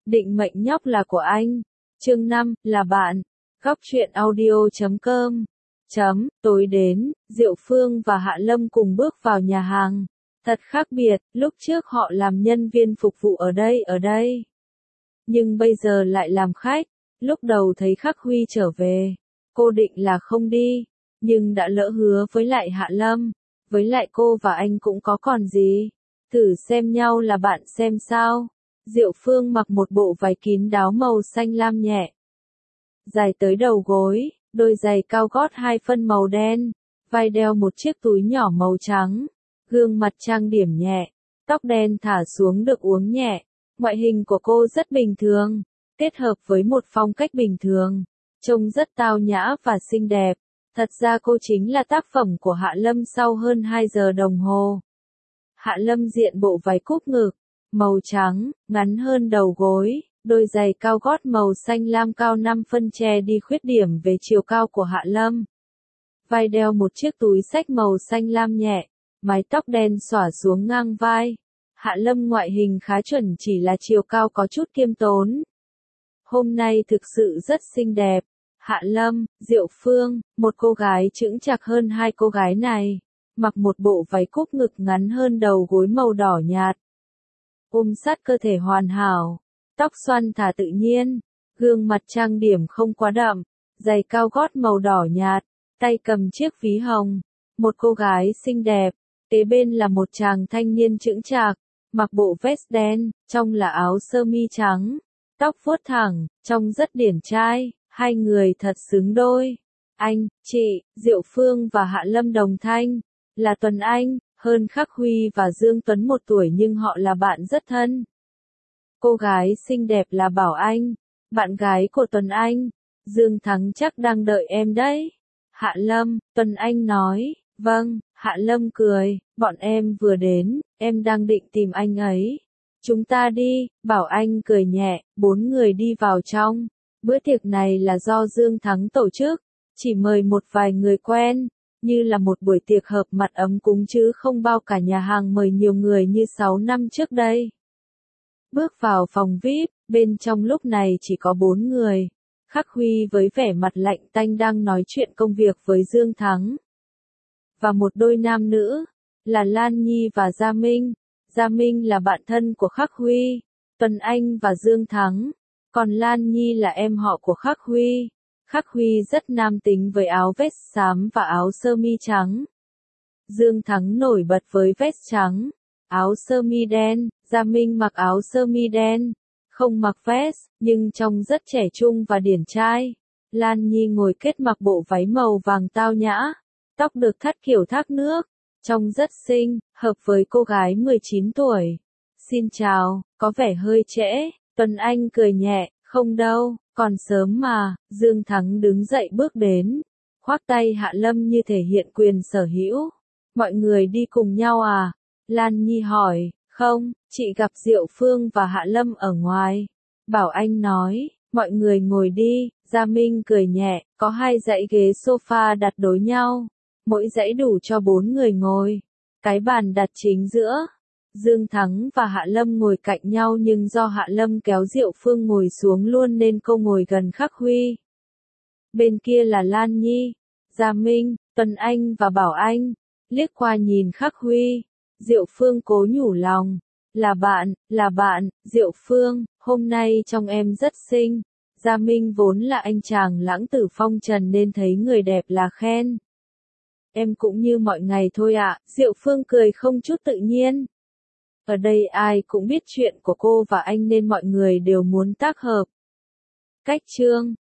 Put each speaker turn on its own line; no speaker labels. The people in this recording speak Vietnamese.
Định mệnh nhóc là của anh. Chương 5, là bạn. Góc truyện audio.com. Tối đến, Diệu Phương và Hạ Lâm cùng bước vào nhà hàng. Thật khác biệt, lúc trước họ làm nhân viên phục vụ ở đây. Nhưng bây giờ lại làm khách. Lúc đầu thấy Khắc Huy trở về, cô định là không đi, nhưng đã lỡ hứa với lại Hạ Lâm. Với lại cô và anh cũng có còn gì. Thử xem nhau là bạn xem sao. Diệu Phương mặc một bộ váy kín đáo màu xanh lam nhẹ, dài tới đầu gối, đôi giày cao gót 2 phân màu đen, vai đeo một chiếc túi nhỏ màu trắng, gương mặt trang điểm nhẹ, tóc đen thả xuống được uốn nhẹ. Ngoại hình của cô rất bình thường, kết hợp với một phong cách bình thường, trông rất tao nhã và xinh đẹp. Thật ra cô chính là tác phẩm của Hạ Lâm sau hơn 2 giờ đồng hồ. Hạ Lâm diện bộ váy cúp ngực, màu trắng, ngắn hơn đầu gối, đôi giày cao gót màu xanh lam cao 5 phân che đi khuyết điểm về chiều cao của Hạ Lâm. Vai đeo một chiếc túi xách màu xanh lam nhẹ, mái tóc đen xõa xuống ngang vai. Hạ Lâm ngoại hình khá chuẩn, chỉ là chiều cao có chút khiêm tốn. Hôm nay thực sự rất xinh đẹp. Hạ Lâm, Diệu Phương, một cô gái chững chạc hơn hai cô gái này, mặc một bộ váy cúp ngực ngắn hơn đầu gối màu đỏ nhạt, ôm sát cơ thể hoàn hảo, tóc xoăn thả tự nhiên, gương mặt trang điểm không quá đậm, giày cao gót màu đỏ nhạt, tay cầm chiếc ví hồng. Một cô gái xinh đẹp, kế bên là một chàng thanh niên chững chạc, mặc bộ vest đen, trong là áo sơ mi trắng, tóc vuốt thẳng, trông rất điển trai. Hai người thật xứng đôi. Anh, chị, Diệu Phương và Hạ Lâm đồng thanh, là Tuấn Anh, hơn Khắc Huy và Dương Tuấn 1 tuổi nhưng họ là bạn rất thân. Cô gái xinh đẹp là Bảo Anh, bạn gái của Tuấn Anh. Dương Thắng chắc đang đợi em đấy. Hạ Lâm, Tuấn Anh nói, vâng. Hạ Lâm cười, bọn em vừa đến, em đang định tìm anh ấy. Chúng ta đi. Bảo Anh cười nhẹ, 4 người đi vào trong. Bữa tiệc này là do Dương Thắng tổ chức, chỉ mời một vài người quen, như là một buổi tiệc hợp mặt ấm cúng chứ không bao cả nhà hàng mời nhiều người như 6 năm trước đây. Bước vào phòng VIP, bên trong lúc này chỉ có 4 người. Khắc Huy với vẻ mặt lạnh tanh đang nói chuyện công việc với Dương Thắng. Và một đôi nam nữ, là Lan Nhi và Gia Minh. Gia Minh là bạn thân của Khắc Huy, Tuấn Anh và Dương Thắng. Còn Lan Nhi là em họ của Khắc Huy. Khắc Huy rất nam tính với áo vest xám và áo sơ mi trắng. Dương Thắng nổi bật với vest trắng, áo sơ mi đen. Gia Minh mặc áo sơ mi đen, không mặc vest, nhưng trông rất trẻ trung và điển trai. Lan Nhi ngồi kết mặc bộ váy màu vàng tao nhã, tóc được thắt kiểu thác nước, trông rất xinh, hợp với cô gái 19 tuổi. Xin chào, có vẻ hơi trễ. Tuấn Anh cười nhẹ, không đâu, còn sớm mà. Dương Thắng đứng dậy bước đến, khoác tay Hạ Lâm như thể hiện quyền sở hữu. Mọi người đi cùng nhau à? Lan Nhi hỏi, không, chị gặp Diệu Phương và Hạ Lâm ở ngoài. Bảo Anh nói, mọi người ngồi đi. Gia Minh cười nhẹ, có 2 dãy ghế sofa đặt đối nhau, mỗi dãy đủ cho 4 người ngồi. Cái bàn đặt chính giữa. Dương Thắng và Hạ Lâm ngồi cạnh nhau nhưng do Hạ Lâm kéo Diệu Phương ngồi xuống luôn nên cô ngồi gần Khắc Huy. Bên kia là Lan Nhi, Gia Minh, Tuấn Anh và Bảo Anh. Liếc qua nhìn Khắc Huy, Diệu Phương cố nhủ lòng, là bạn, Diệu Phương, hôm nay trông em rất xinh. Gia Minh vốn là anh chàng lãng tử phong trần nên thấy người đẹp là khen. Em cũng như mọi ngày thôi ạ. Diệu Phương cười không chút tự nhiên. Ở đây ai cũng biết chuyện của cô và anh nên mọi người đều muốn tác hợp. Cách chương